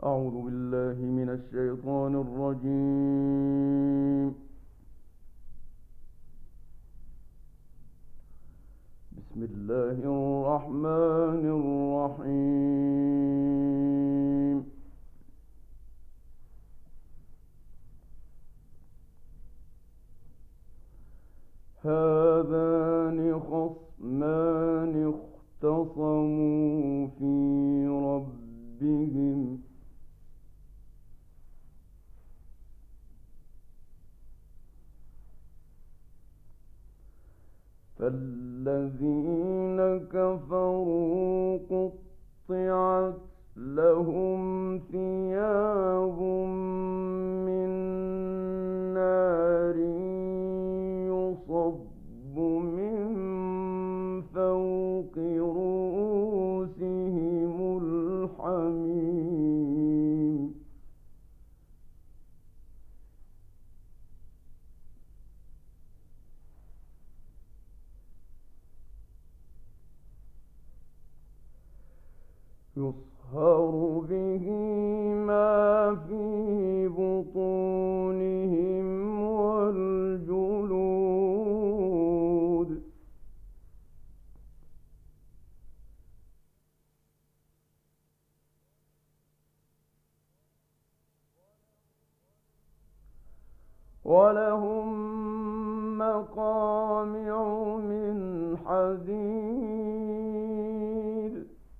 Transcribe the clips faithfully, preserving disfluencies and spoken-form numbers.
أعوذ بالله من الشيطان الرجيم. بسم الله الرحمن الرحيم. هذان خصمان اختصموا في ربهم فالذين كفروا قطعت لهم ثياب من نار يصب من فوق رؤوسهم الحميم. يصهر به ما في بطونهم والجلود ولهم مقامع من حديد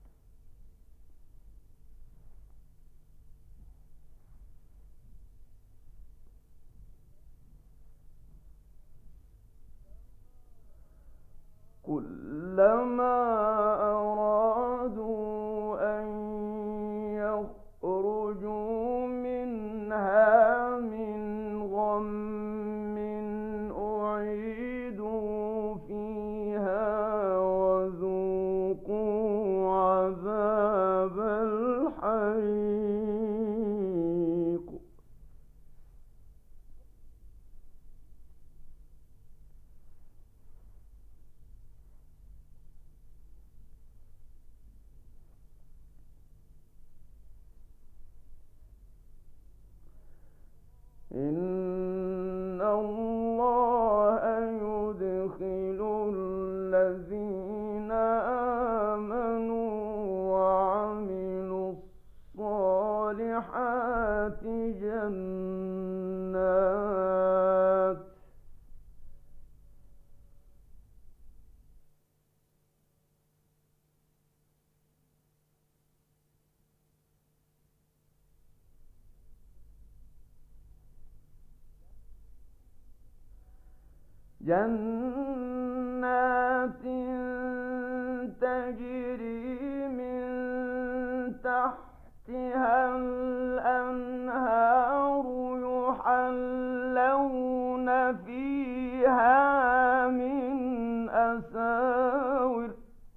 كلما أرادوا أن يخرجوا منها من غم أعيدوا فيها وذوقوا عذاب الحريق. إن الله يدخل الذين آمنوا وعملوا الصالحات جنات جنات تجري من تحتها الأنهار يحلون فيها من أساور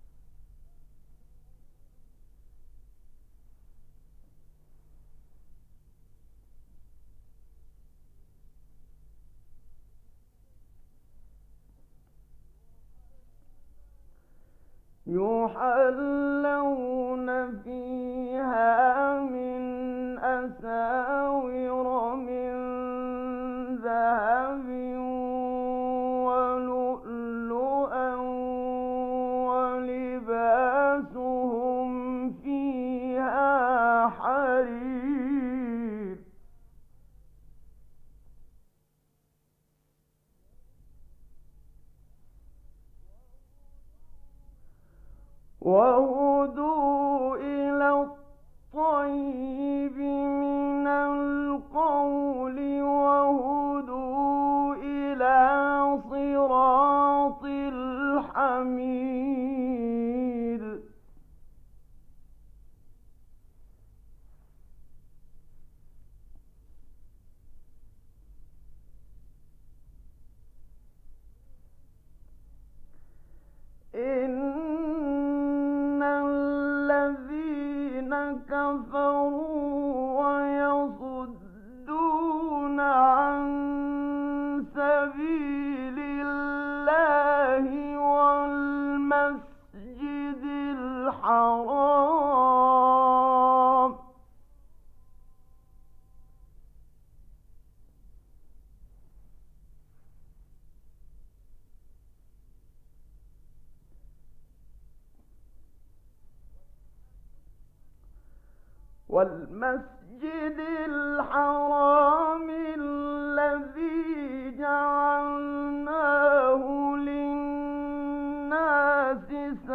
يحلون فيها من أساور من ذهب ولؤلؤا ولباسهم فيها حرير وهدوا إلى الطيب من القول وهدوا إلى صراط الحميد. إن الذين كفروا ويصدون عن سبيل الله والمسجد المسجد الحرام. والمسجد الحرام الذي جعلناه للناس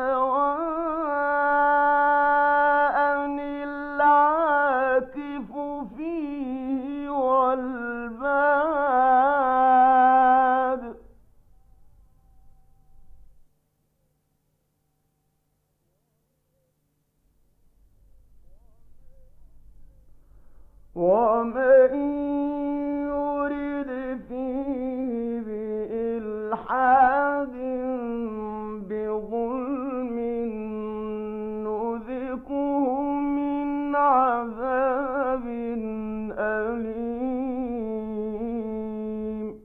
سواء العاكف فيه والباد ومن يرد فيه بإلحاد بظلم نذقه من عذاب أليم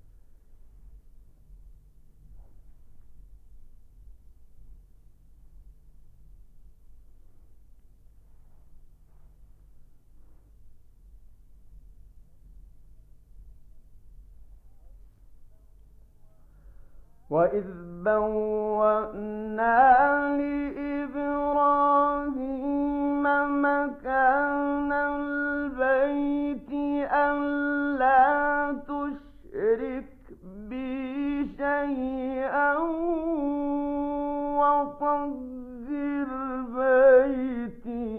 وإذ بوأنا لإبراهيم مكان البيت ألا تشرك بي شيئا وطهر بيتي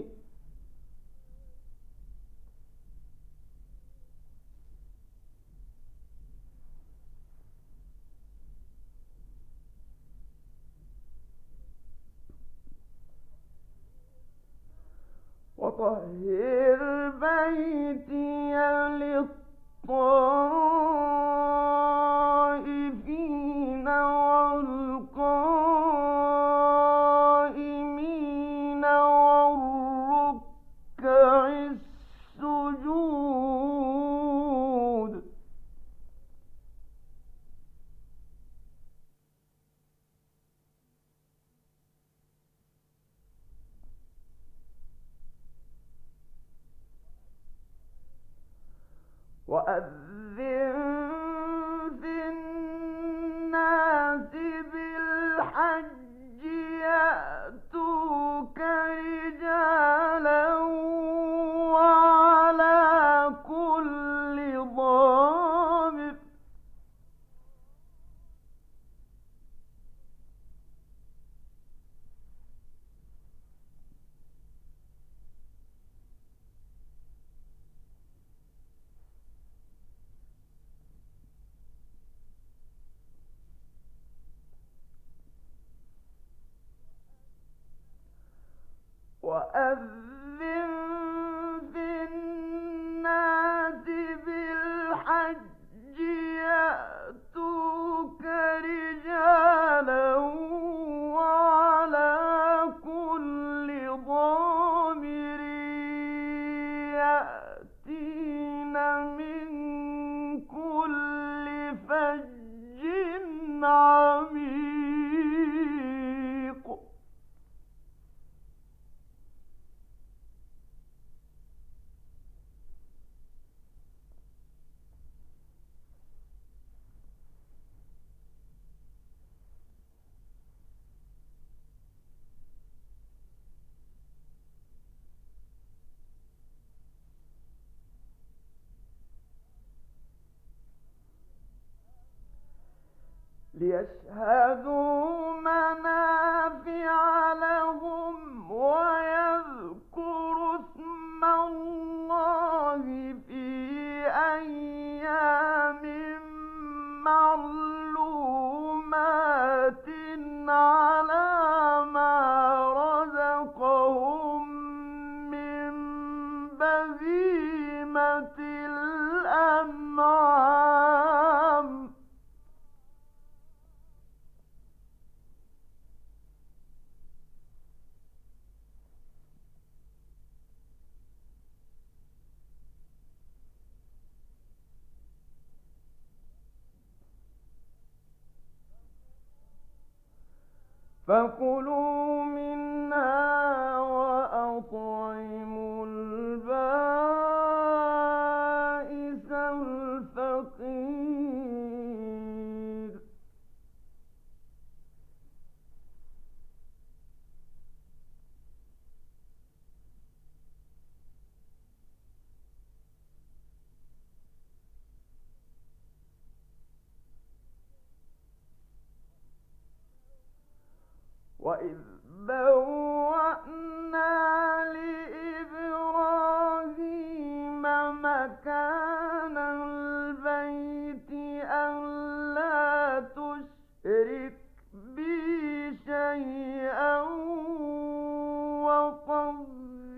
وطهر بيتي للطائفين والقائمين والركع السجود وأذن في الناس بالحج يأتوك رجالا وعلى كل ضامر وأذن في الناس بالحج يأتوك رجالا وعلى كل ضامر يأتين من كل فج عميق ليشهدوا منافع لهم ويذكروا اسم الله في أيام معلومات على ما رزقهم من بهيمة الأنعام فكلوا منها وأطعموا البائس الفقير وطهر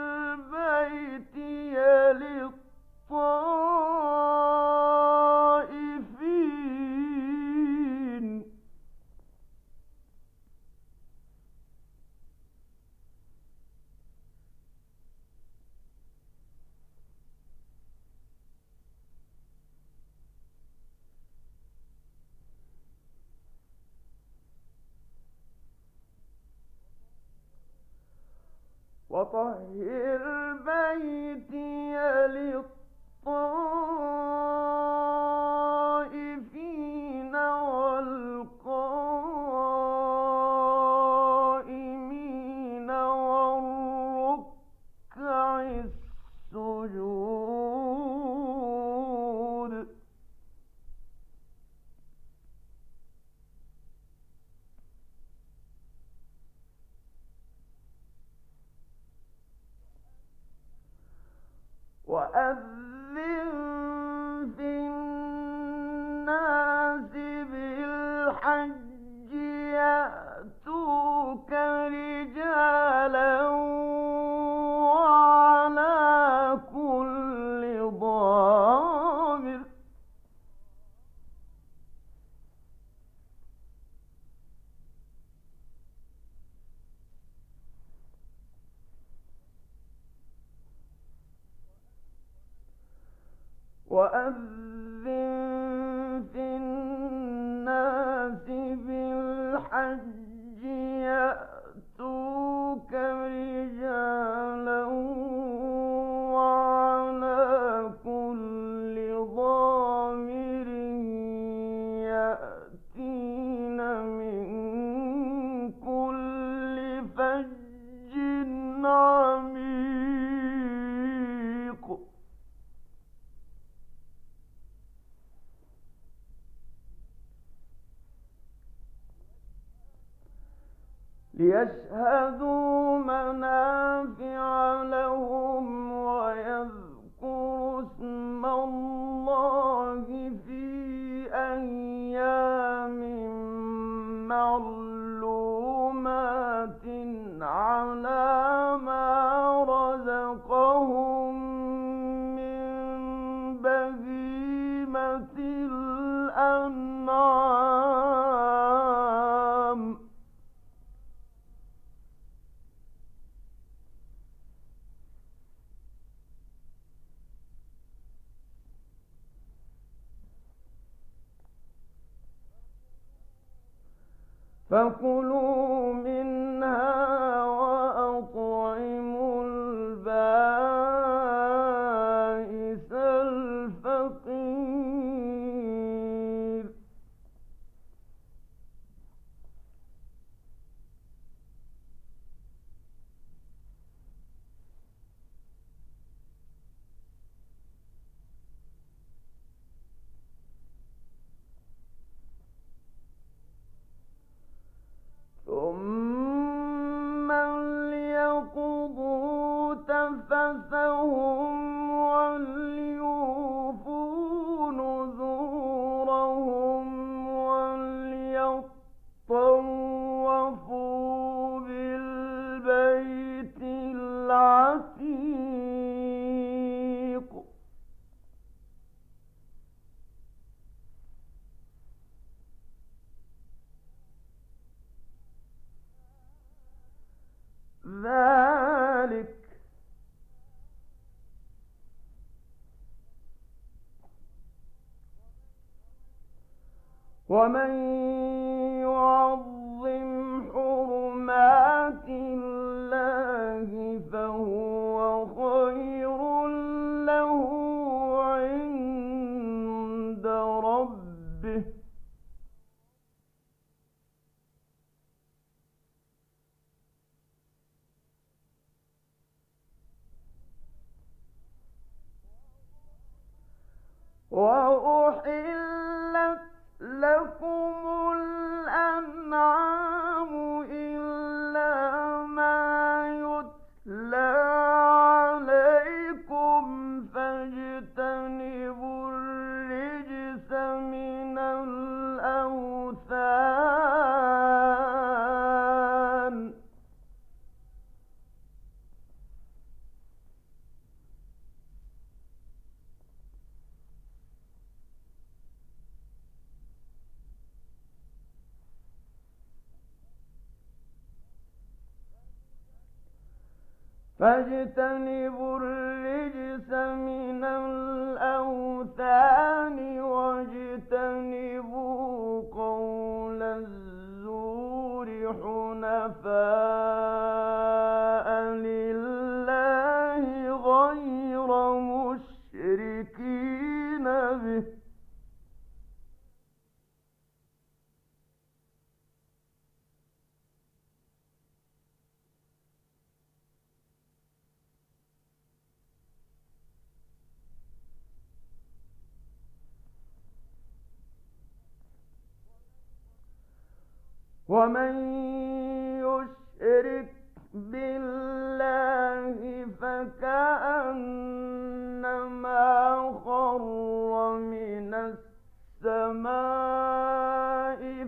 بيتي للطائفين وطهر بيتي للطائفين والقائمين والركع السجود وأذن في الناس بالحج يأتوك رجالا وعلى كل ضامر وأذن في الناس بالحج يأتوك رجالا وعلى كل ضامر يأتين من كل فج عميق ليشهدوا منافع لهم ويذكروا اسم الله في أيام معلومات على ما رزقهم من بهيمة الأنعام فكلوا منها وأطعموا البائس الفقير ثم ليقضوا تفثهم وليوفوا نذورهم وليطوفوا بالبيت العتيق ذلك ومن يعظم حرمات الله فهو خير له عند ربه وأحلت لكم الأنعام إلا ما يتلى عليكم فاجتنبوا الرجس من الأوثان فاجتنبوا الرجس من الأوثان واجتنبوا قول الزور حنفاء لله غير مشركين به ومن يشرك بالله فكأنما خر من السماء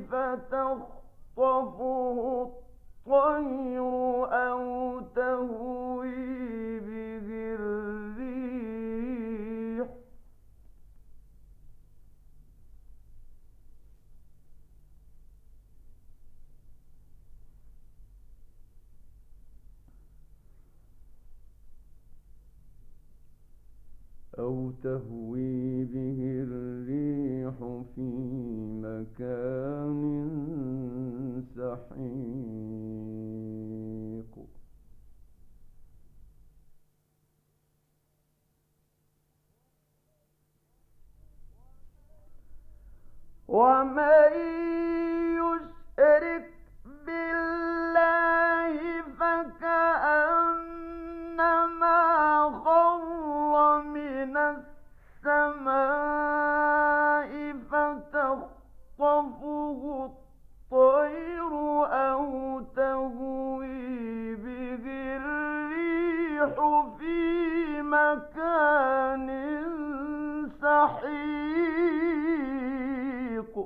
فتخطفه الطير أو تهوي به الريح أو تهوي به الريح في مكان سحيق ومن يشرك بالله فكأنما خر من السماء فتخطفه الطير أو تهوي به الريح في مكان سحيق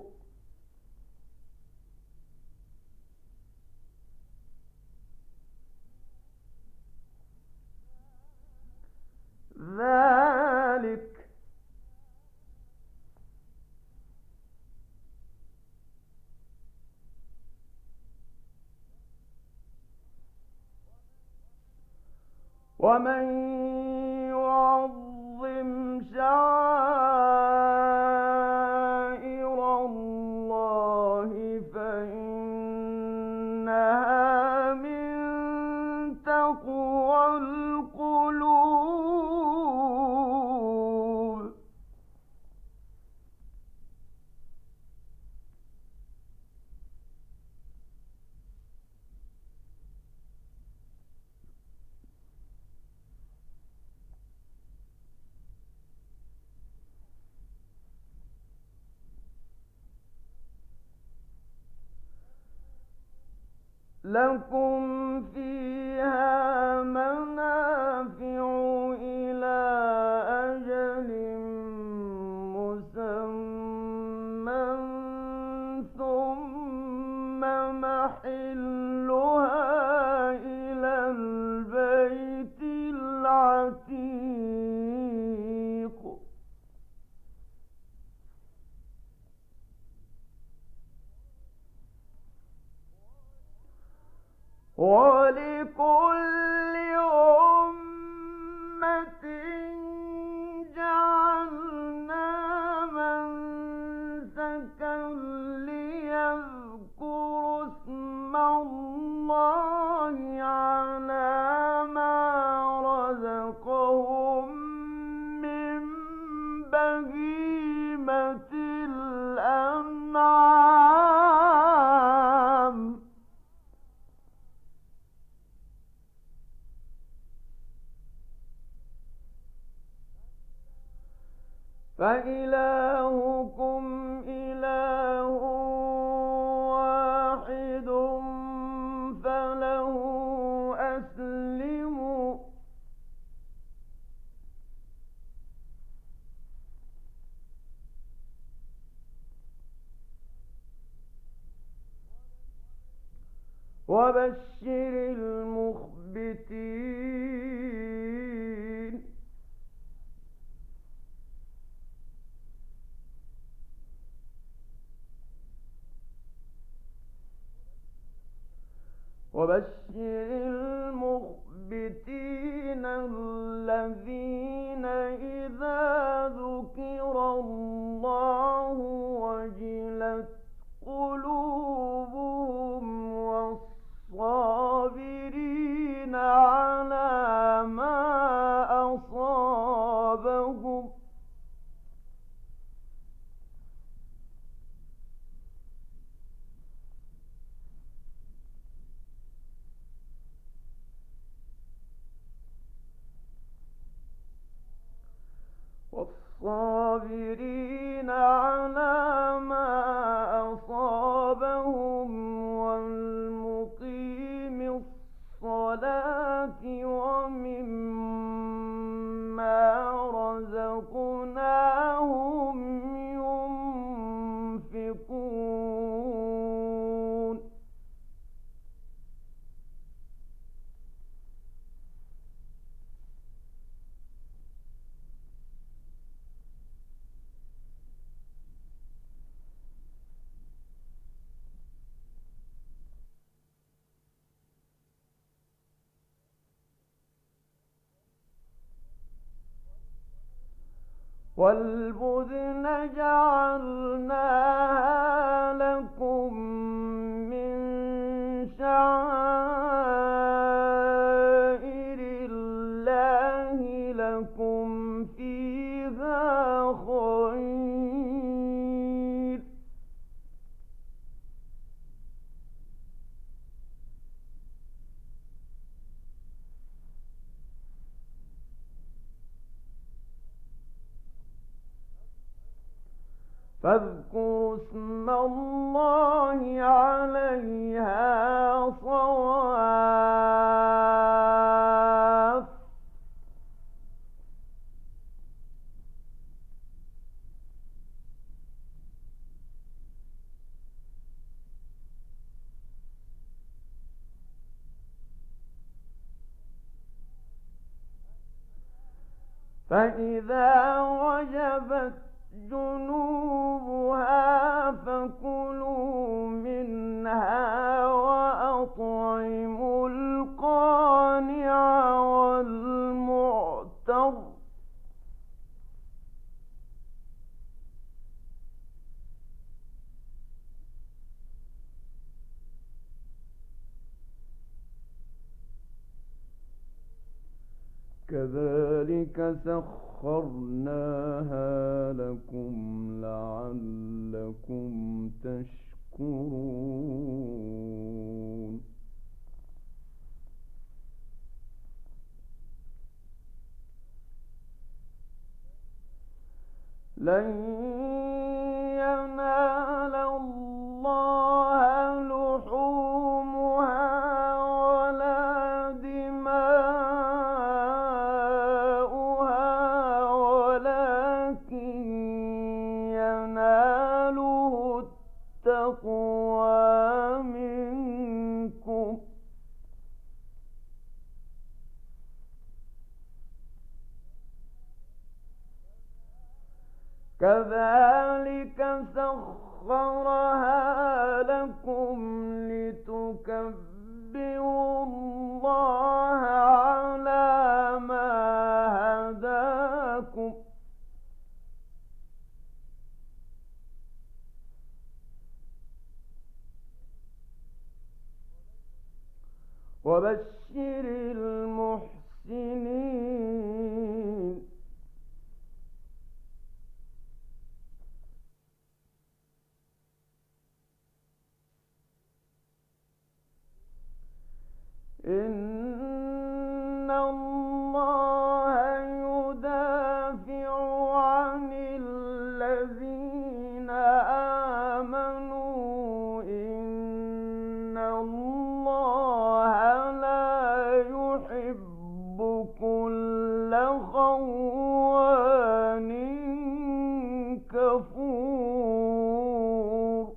ذلك ومن يعظم شعائر الله فإنها من تقوى القلوب لكم فيها منافع إلى أجل مسمى ثم محلها إلى البيت العتيق ولكل أمة جعلنا منسكا ليذكروا اسم الله على ما رزقهم من بهيمة الأنعام فإلهكم إله واحد فله أسلموا وبشر المخبتين وبشر المخبتين الذين إذا ذكر الله وجلت قلوبهم والصابرين على ما أصابهم والصابرين على ما أصابهم والمقيم الصلاة ومما رزقناهم ينفقون والبدن جعلناها لكم من شعائر الله لكم فيها خير فاذكروا اسم الله عليها صواف فإذا وجبت جنوبها فكلوا منها وأطعموا القانع والمعتر كذلك سخرناها لكم لعلكم تشكرون لن ينال الله لحومها ولا دماؤها ولكن يناله التقوى منكم كذلك سخرها لكم لتكبروا الله على ما هداكم وبشر المحسنين إن الله يدافع عن الذين آمنوا إن الله لا يحب كل خوان كفور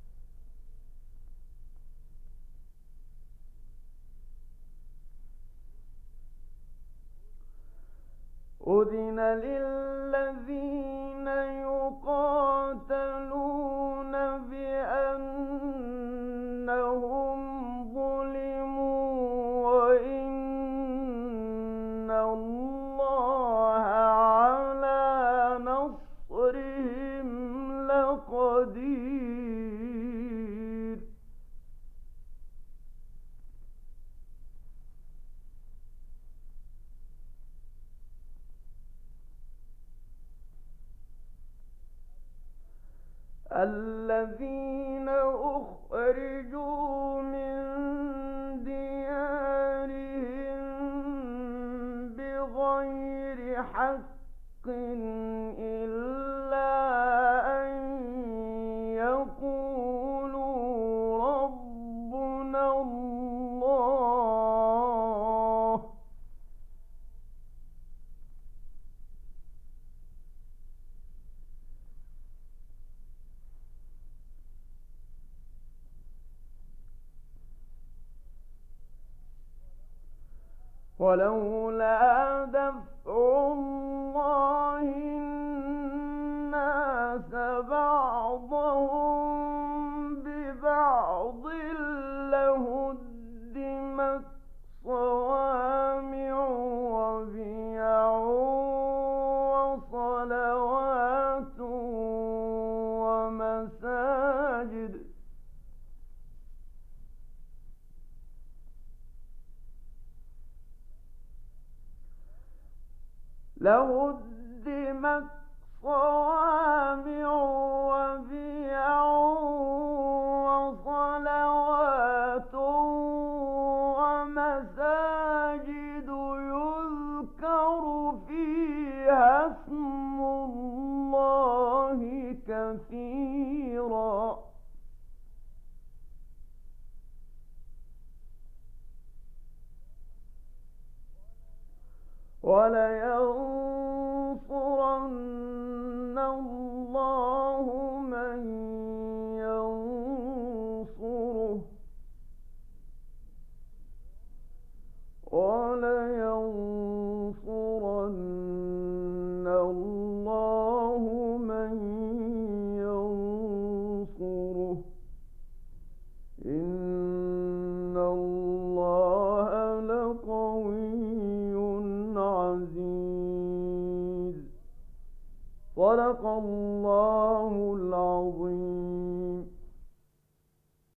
أذن للذين يقاتلون بأنهم ظلموا وإن الله الذين أخرجوا من ديارهم بغير حق إلا أن يقولوا ربنا الله ولولا دفع الله الناس بعضهم ببعض لهدمت صوامع وبيع وصلوات ومساجد لهدمت صوامع وبيع وصلوات ومساجد يذكر فيها اسم الله كثيرا ولينصرن الله من ينصره ولينصرن الله من ينصره إن الله لقوي عزيز. صدق الله العظيم.